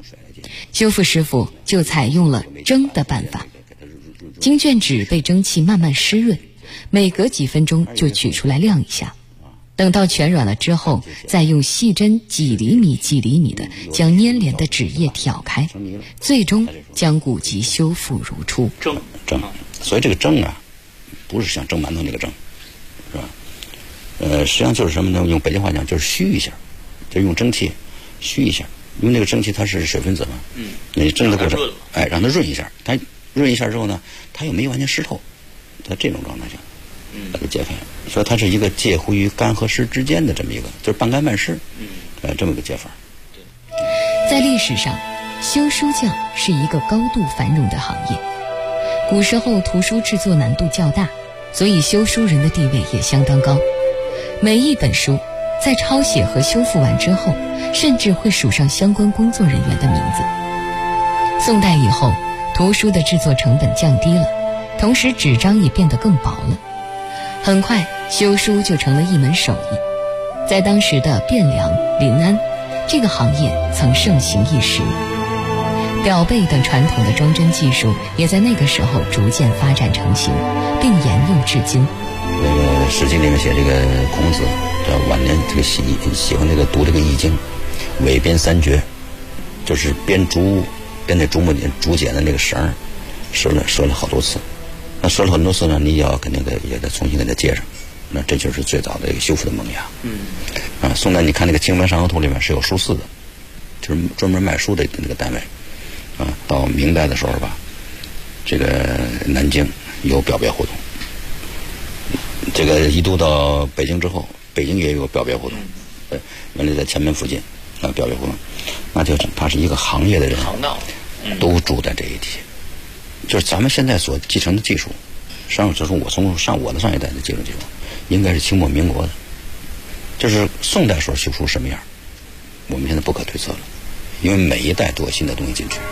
修复师傅就采用了蒸的办法。经卷纸被蒸汽慢慢湿润，每隔几分钟就取出来晾一下，等到全软了之后，再用细针几厘米的将粘连的纸叶挑开，最终将古籍修复如初。 蒸，所以这个蒸啊，不是像蒸馒头那个蒸，是吧？实际上就是什么呢？用北京话讲就是虚一下，就用蒸汽虚一下，因为那个蒸汽它是水分子嘛，你蒸的过程，让它润一下，它润一下之后呢，它又没完全湿透，在这种状态下，把它解开，所以它是一个介乎于干和湿之间的这么一个，就是半干半湿，这么一个解法。 在历史上，修书匠是一个高度繁荣的行业。古时候图书制作难度较大，所以修书人的地位也相当高。每一本书在抄写和修复完之后，甚至会署上相关工作人员的名字。宋代以后，图书的制作成本降低了，同时纸张也变得更薄了。很快，修书就成了一门手艺。在当时的汴梁、临安，这个行业曾盛行一时。裱背等传统的装帧技术也在那个时候逐渐发展成型，并沿用至今。 那个《史记》里面写这个孔子，这晚年这个喜欢这个读这个《易经》，尾编三绝，就是编那竹木竹简的那个绳，折了好多次。那折了很多次呢，你要肯定也得重新给它接上。那这就是最早的一个修复的萌芽。宋代你看那个《清明上河图》里面是有书肆的，就是专门卖书的那个单位。到明代的时候吧，这个南京有裱别胡同，这个一度到北京之后，北京也有裱别胡同，原来在前门附近裱别胡同，那就它是一个行业的人都住在这一地，就是咱们现在所继承的技术，实际上就是我从我的上一代的技术，应该是清末民国的，就是宋代时候修书什么样，我们现在不可推测了，因为每一代都有新的东西进去。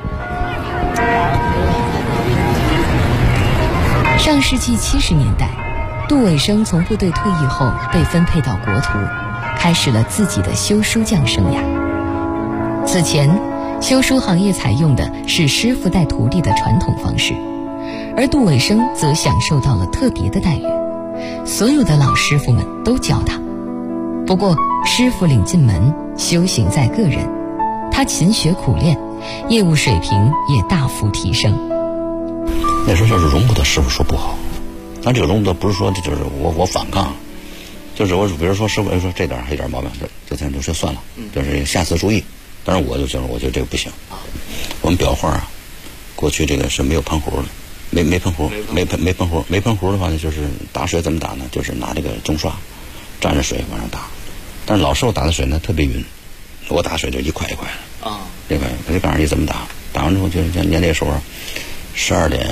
上世纪70年代，杜伟生从部队退役后被分配到国图，开始了自己的修书匠生涯。此前，修书行业采用的是师傅带徒弟的传统方式，而杜伟生则享受到了特别的待遇，所有的老师傅们都教他。不过，师傅领进门，修行在个人，他勤学苦练，业务水平也大幅提升。 那时候就是容不得师傅说不好，那这个容不得不是说就是我反抗，就是我比如说师傅说这点还有点毛病，这咱就说算了，就是下次注意。但是我觉得这个不行。我们裱画过去这个是没有喷壶的，没喷壶，没喷壶的话呢，就是打水怎么打呢？就是拿这个中刷沾着水往上打，但是老师傅打的水呢特别匀，我打水就一块一块的这块我就告诉你怎么打，打完之后就是像年那个时候12点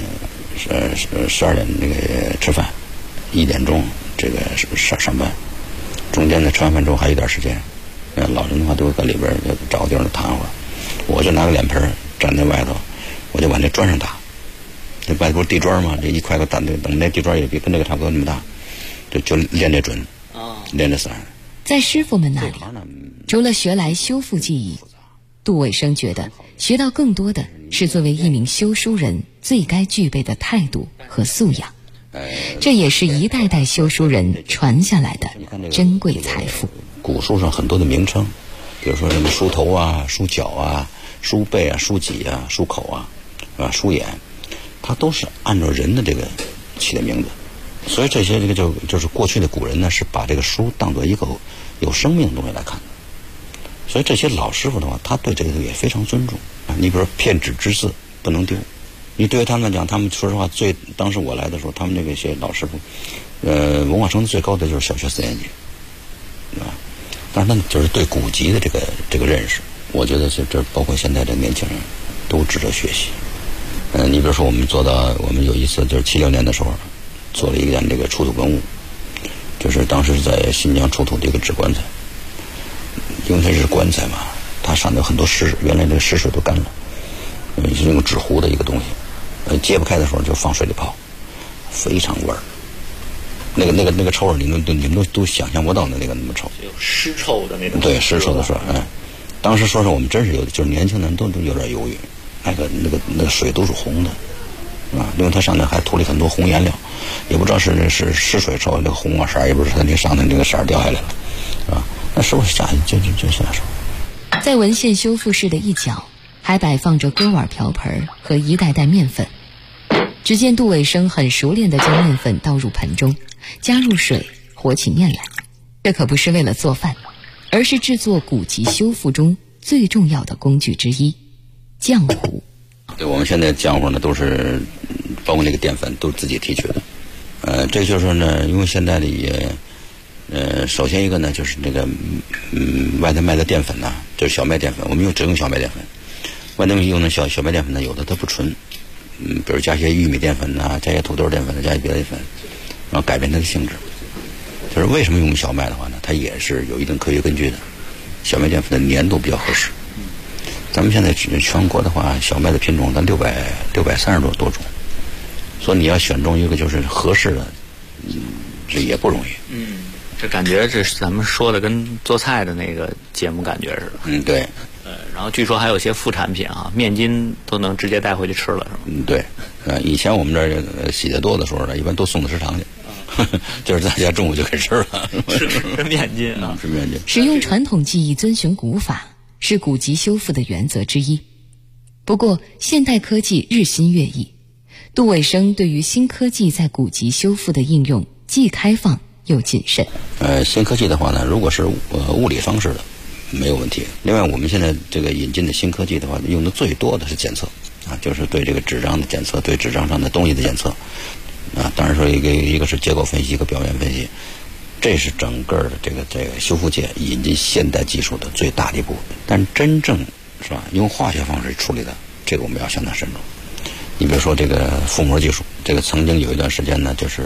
那个吃饭，1点钟这个上班，中间呢吃完饭之后还有一点时间，老人的话都会在里边找个地方躺会儿，我就拿个脸盆站在外头，我就往那砖上打，这外头不是地砖吗？这一块个打，等那地砖也跟那个差不多那么大，就练这准，练这散。 在师傅们那里，除了学来修复技艺，杜伟生觉得学到更多的是作为一名修书人最该具备的态度和素养，这也是一代代修书人传下来的珍贵财富。 古书上很多的名称，比如说什么书头啊、书角啊、书背啊、书脊啊、书口啊、书眼，它都是按照人的这个起的名字。所以这些就是过去的古人呢，是把这个书当作一个有生命的东西来看的。所以这些老师傅的话，他对这个也非常尊重。你比如说片纸之字不能丢，你对于他们来讲，他们说实话当时我来的时候，他们那个些老师傅，文化程度最高的就是小学4年级，对吧？但是他们就是对古籍的这个认识，我觉得这包括现在的年轻人都值得学习。你比如说我们有一次就是76年的时候，做了一件这个出土文物，就是当时在新疆出土的一个纸棺材，因为它是棺材嘛，它上面有很多湿，原来这个湿水都干了，是用纸糊的一个东西，揭不开的时候就放水里泡，非常味儿。那个臭味你们都想象不到的那么臭， 有尸臭的那种。 对，尸臭的时候， 当时说是我们真是有的，就是年轻人都有点犹豫，那个水都是红的，啊，因为它上面还涂了很多红颜料，也不知道是湿水受那个红啊色，也不知道它那上头那个色掉下来了，啊，那师傅下去就下手。 在文献修复室的一角，还摆放着锅碗瓢盆和一袋袋面粉。只见杜伟生很熟练地将面粉倒入盆中，加入水，和起面来。这可不是为了做饭，而是制作古籍修复中最重要的工具之一——浆糊。 对，我们现在浆糊呢都是包括那个淀粉都是自己提取的。这就是呢，因为现在的也首先一个呢就是那个外头卖的淀粉呢，就是小麦淀粉，我们只用小麦淀粉。外头用的小麦淀粉呢，有的它不纯，比如加些玉米淀粉呐，加些土豆淀粉，加些别的淀粉，然后改变它的性质。就是为什么用小麦的话呢？它也是有一定科学根据的。小麦淀粉的粘度比较合适。咱们现在全国的话，小麦的品种咱630多种，所以你要选中一个就是合适的，这也不容易。 这感觉这是咱们说的跟做菜的那个节目感觉似的。 对。 然后据说还有些副产品啊，面筋都能直接带回去吃了，是吗？ 对。以前我们这儿洗得多的时候呢，一般都送到食堂去。就是大家中午就可以吃了， 吃面筋啊， 吃面筋。 使用传统技艺遵循古法是古籍修复的原则之一。不过，现代科技日新月异，杜伟生对于新科技在古籍修复的应用既开放又谨慎。 新科技的话呢，如果是物理方式的，没有问题。另外，我们现在这个引进的新科技的话，用的最多的是检测啊，就是对这个纸张的检测，对纸张上的东西的检测。当然说一个是结构分析，一个表面分析，这是整个的这个修复界引进现代技术的最大的一部分。但真正是吧，用化学方式处理的，这个我们要相当慎重。你比如说这个覆膜技术，这个曾经有一段时间呢，就是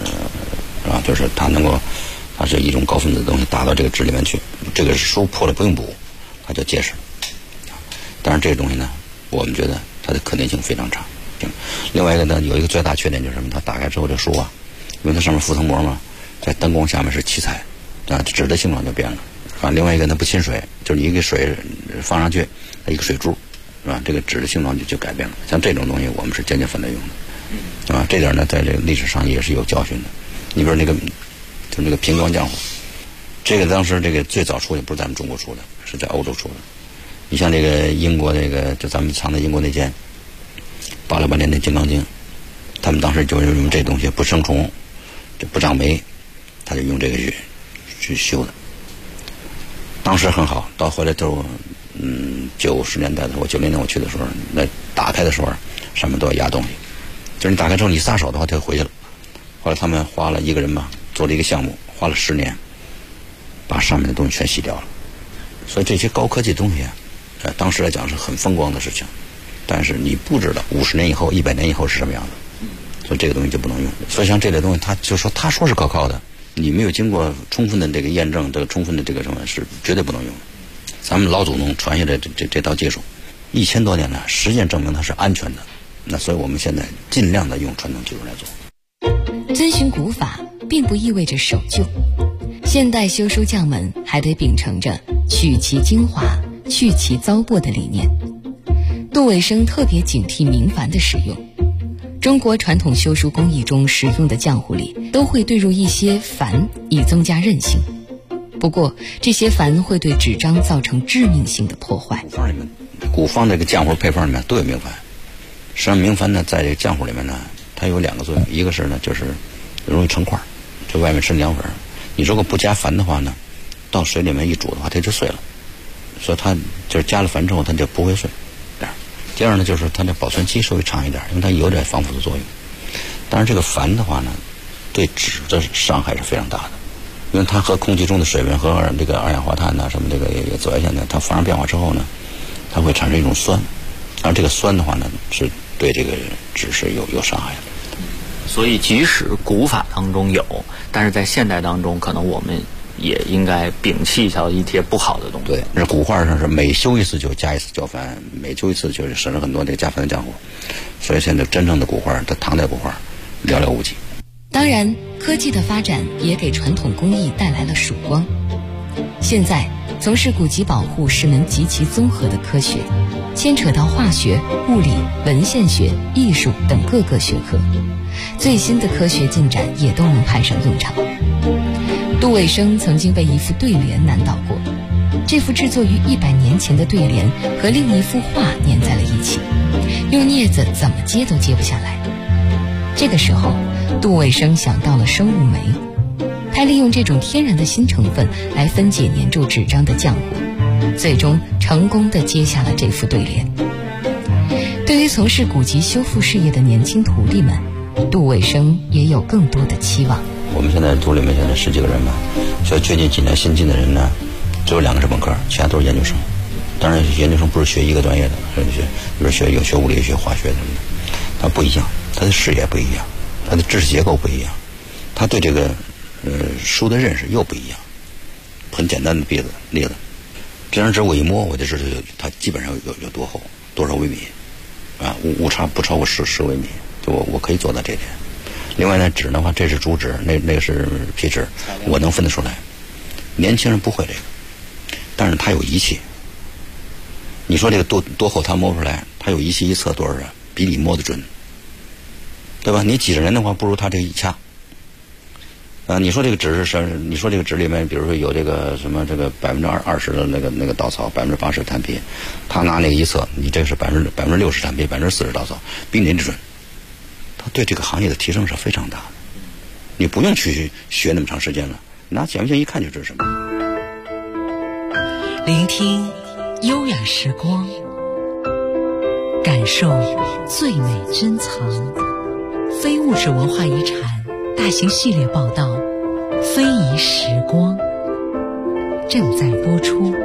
它是一种高分子的东西打到这个纸里面去，这个书破了不用补，它就结实。但是这个东西呢，我们觉得它的可逆性非常差。另外一个呢，有一个最大缺点就是什么？它打开之后这书啊，因为它上面覆层膜嘛，在灯光下面是七彩，纸的形状就变了。另外一个呢不亲水，就是你一个水放上去，一个水珠，是吧？这个纸的形状就改变了。像这种东西，我们是坚决反对用的，这点呢，在这个历史上也是有教训的。你比如就那个平光浆糊，这个当时这个最早出的不是咱们中国出的，是在欧洲出的。你像这个英国这个，就咱们藏在英国那间。88年的《金刚经》，他们当时就是用这东西不生虫，就不长霉，他就用这个去修的。当时很好，到后来都90年代的时候，90年我去的时候，那打开的时候上面都要压东西，就是你打开之后你撒手的话，它就回去了。后来他们花了一个人吧，做了一个项目，花了10年，把上面的东西全洗掉了。所以这些高科技东西啊，当时来讲是很风光的事情。但是你不知道50年以后、100年以后是什么样的，所以这个东西就不能用。所以像这类东西，他说是可靠的，你没有经过充分的这个验证，这个充分的这个什么是绝对不能用的。咱们老祖宗传下来这套技术，1000多年了，实践证明它是安全的。那所以我们现在尽量的用传统技术来做。 遵循古法并不意味着守旧，现代修书匠们还得秉承着取其精华、去其糟粕的理念。杜伟生特别警惕明矾的使用，中国传统修书工艺中使用的浆糊里都会兑入一些矾，以增加韧性。不过，这些矾会对纸张造成致命性的破坏。 古方这个浆糊配方里面都有明矾，实际上明矾呢，在这个浆糊里面呢，它有2个作用，一个是呢，就是容易成块，就外面吃凉粉。你如果不加矾的话呢，到水里面一煮的话，它就碎了。所以它就是加了矾之后，它就不会碎。第二呢，就是它的保存期稍微长一点，因为它有点防腐的作用。但是这个矾的话呢，对纸的伤害是非常大的，因为它和空气中的水分和这个二氧化碳呐、什么这个紫外线呢，它发生变化之后呢，它会产生一种酸，而这个酸的话呢，是对这个纸是有伤害的。 所以即使古法当中有，但是在现代当中，可能我们也应该摒弃掉一些不好的东西。 对，那古画上是每修一次就加一次胶矾，每修一次就是省了很多这个加矾的浆糊，所以现在真正的古画，的唐代古画寥寥无几。 当然，科技的发展也给传统工艺带来了曙光。现在， 从事古籍保护是门极其综合的科学，牵扯到化学、物理、文献学、艺术等各个学科，最新的科学进展也都能派上用场。杜伟生曾经被一副对联难倒过，这幅制作于100年前的对联和另一幅画粘在了一起，用镊子怎么接都接不下来。这个时候，杜伟生想到了生物酶，他利用这种天然的新成分来分解粘住纸张的浆糊，最终成功地接下了这副对联。对于从事古籍修复事业的年轻徒弟们，杜伟生也有更多的期望。 我们现在组里面现在10几个人吧，所以最近几年新进的人呢，只有2个是本科，其他都是研究生。当然研究生不是学一个专业的，比如有学物理、学化学什么的，它不一样，它的视野不一样，它的知识结构不一样，他对这个书的认识又不一样。很简单的例子，这张纸我一摸我就知道它基本上有多厚，多少微米啊，误差不超过10微米，就我可以做到这点。另外呢，纸的话，这是竹纸，那个是皮纸，我能分得出来。年轻人不会这个，但是他有仪器。你说这个多厚他摸不出来，他有仪器一测多少，比你摸得准，对吧？你几十人的话，不如他这一掐。你说这个纸是什么？你说这个纸里面，比如说有这个什么这个20%的那个稻草，80%炭皮，他拿那个一测，你这个是60%炭皮，40%稻草，比你这准。他对这个行业的提升是非常大的，你不用去学那么长时间了，拿显微镜一看就知道什么。 聆听优雅时光，感受最美珍藏。非物质文化遗产大型系列报道《非遗时光》正在播出。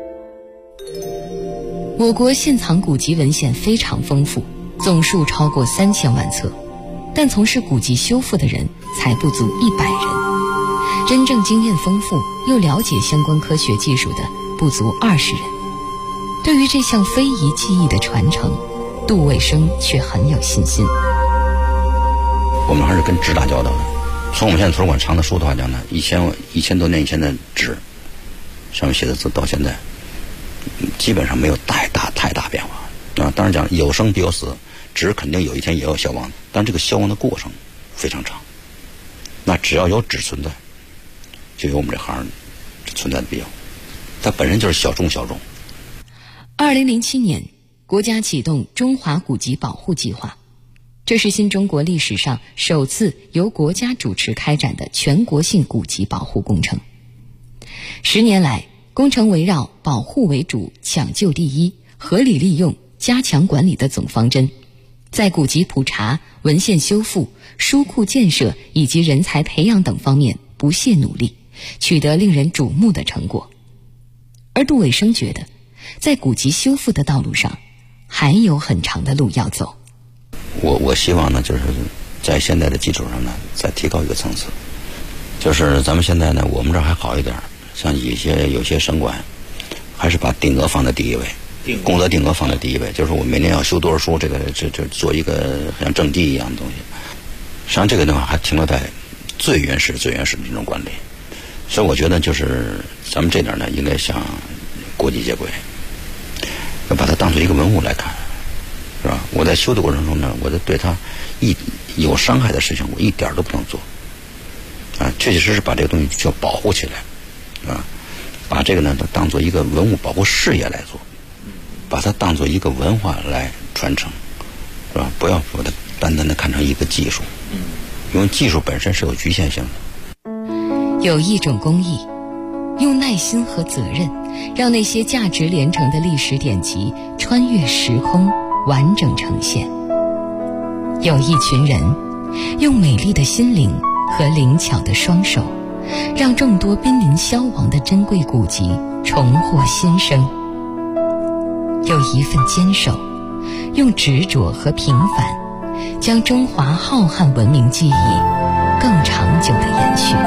我国现藏古籍文献非常丰富，总数超过3000万册，但从事古籍修复的人才不足100人，真正经验丰富又了解相关科学技术的不足20人。对于这项非遗技艺的传承，杜伟生却很有信心。 我们还是跟纸打交道的。从我们现在图书馆藏的书的话讲呢，1000多年以前的纸上面写的字到现在基本上没有太大变化啊。当然讲有生必有死，纸肯定有一天也要消亡，但这个消亡的过程非常长。那只要有纸存在，就有我们这行存在的必要，它本身就是小众。 2007年，国家启动中华古籍保护计划，这是新中国历史上首次由国家主持开展的全国性古籍保护工程。10年来，工程围绕保护为主、抢救第一、合理利用、加强管理的总方针，在古籍普查、文献修复、书库建设以及人才培养等方面不懈努力，取得令人瞩目的成果。而杜伟生觉得，在古籍修复的道路上还有很长的路要走。 我希望呢，就是在现在的基础上呢，再提高一个层次。就是咱们现在呢，我们这儿还好一点，像有些省馆，还是把定额放在第一位，功德定额放在第一位，就是我每年要修多少书，这做一个像政绩一样的东西。实际上这个的话还停留在最原始的这种管理。所以我觉得就是咱们这点呢，应该向国际接轨，要把它当作一个文物来看。是吧？我在修的过程中呢，我就对它有伤害的事情，我一点都不能做啊！确确实实把这个东西就要保护起来啊！把这个呢当做一个文物保护事业来做，把它当做一个文化来传承，是吧？不要把它单单的看成一个技术，因为技术本身是有局限性的。 有一种工艺，用耐心和责任，让那些价值连城的历史典籍穿越时空，完整呈现。有一群人用美丽的心灵和灵巧的双手，让众多濒临消亡的珍贵古籍重获新生。有一份坚守，用执着和平凡，将中华浩瀚文明记忆更长久地延续。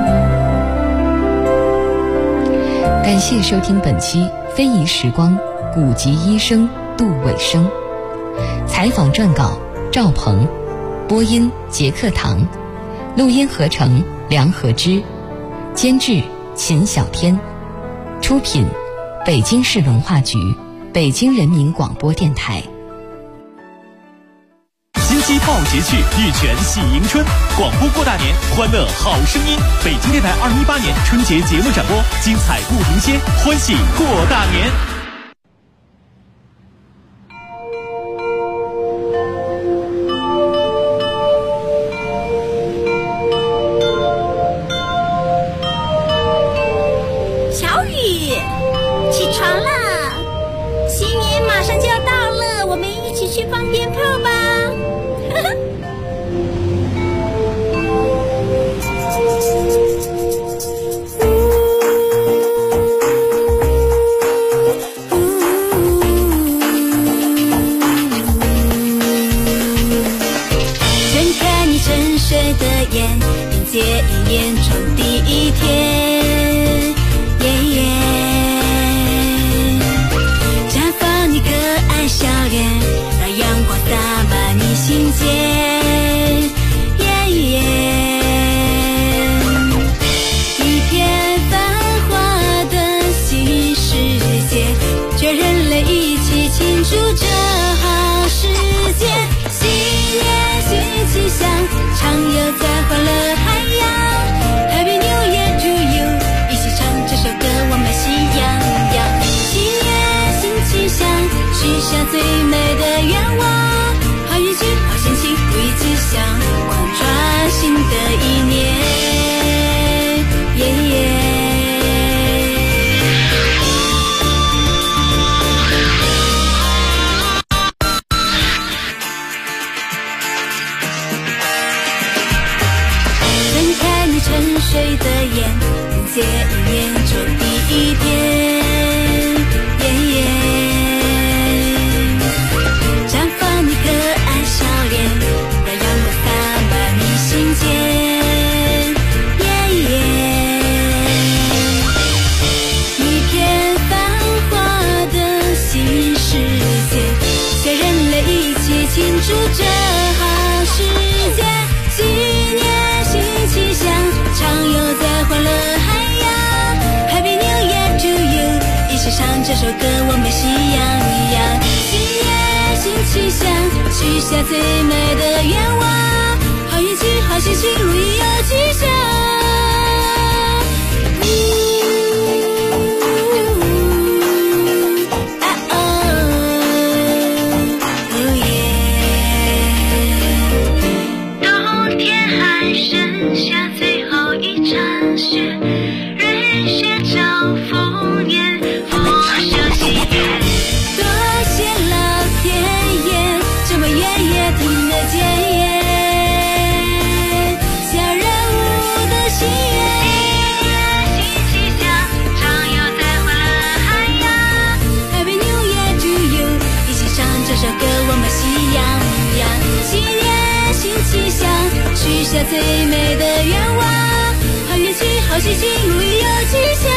感谢收听本期非遗时光古籍医生杜伟生，采访撰稿赵鹏，播音杰克堂，录音合成梁和之，监制秦小天， 出品北京市文化局、北京人民广播电台。 金鸡报捷趣，玉泉喜迎春，广播过大年，欢乐好声音。北京电台2018年春节节目展播，精彩不停歇，欢喜过大年。 小雨，起床啦！新年马上就要到了，我们一起去放鞭炮吧。睁开你沉睡的眼，迎接一年从第一天。绽放你可爱笑脸，让阳光洒满你心间。一片繁华的新世界，全人类一起庆祝这好时节。新年新气象，畅游在欢乐海洋。Happy New Year to you， 一起唱这首歌，我们喜洋洋。新年新气象，许下最美的愿望，好运气好心情，如意吉祥，贯穿新的一年。睁开你沉睡的眼，迎接一年中第一天。绽放你可爱笑脸，让阳光洒满你心间。一片繁华的新世界，全人类一起庆祝这好时节。新年新气象，畅游在欢乐海洋。Happy New Year to you， 一起唱这首歌，我们喜洋洋。新年新气象，许下最美的愿望，好运气好心情，如意又吉祥。冬天还剩下最后一场雪，瑞雪兆丰年，丰收喜悦。多谢老天爷，这么远也听得见耶。小人物的心愿，新气象，畅游在欢乐海洋。Happy New Year to you， 一起唱这首歌，我们喜洋洋。新年新气象，许下最美的愿望，好运气好心情，如意又吉祥。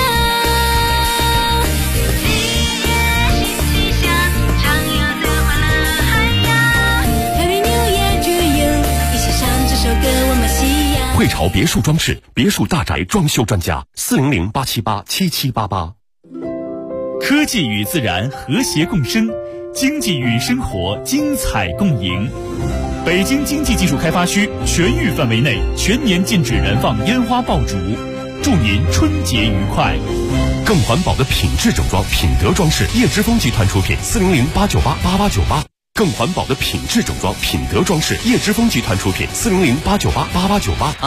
新年新气象，畅游在欢乐海洋。Happy New Year to you， 一起唱这首歌，我们喜洋。 汇潮别墅装饰，别墅大宅装修专家，400-878-7788。 科技与自然和谐共生，经济与生活精彩共赢。北京经济技术开发区全域范围内全年禁止燃放烟花爆竹，祝您春节愉快。 更环保的品质整装，品德装饰，叶之峰集团出品，400-898-8898。更环保的品质整装，品德装饰，叶之峰集团出品，400-898-8898。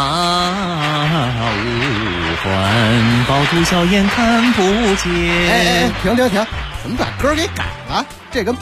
环保毒小眼看不见。 停！怎么把歌给改了？这跟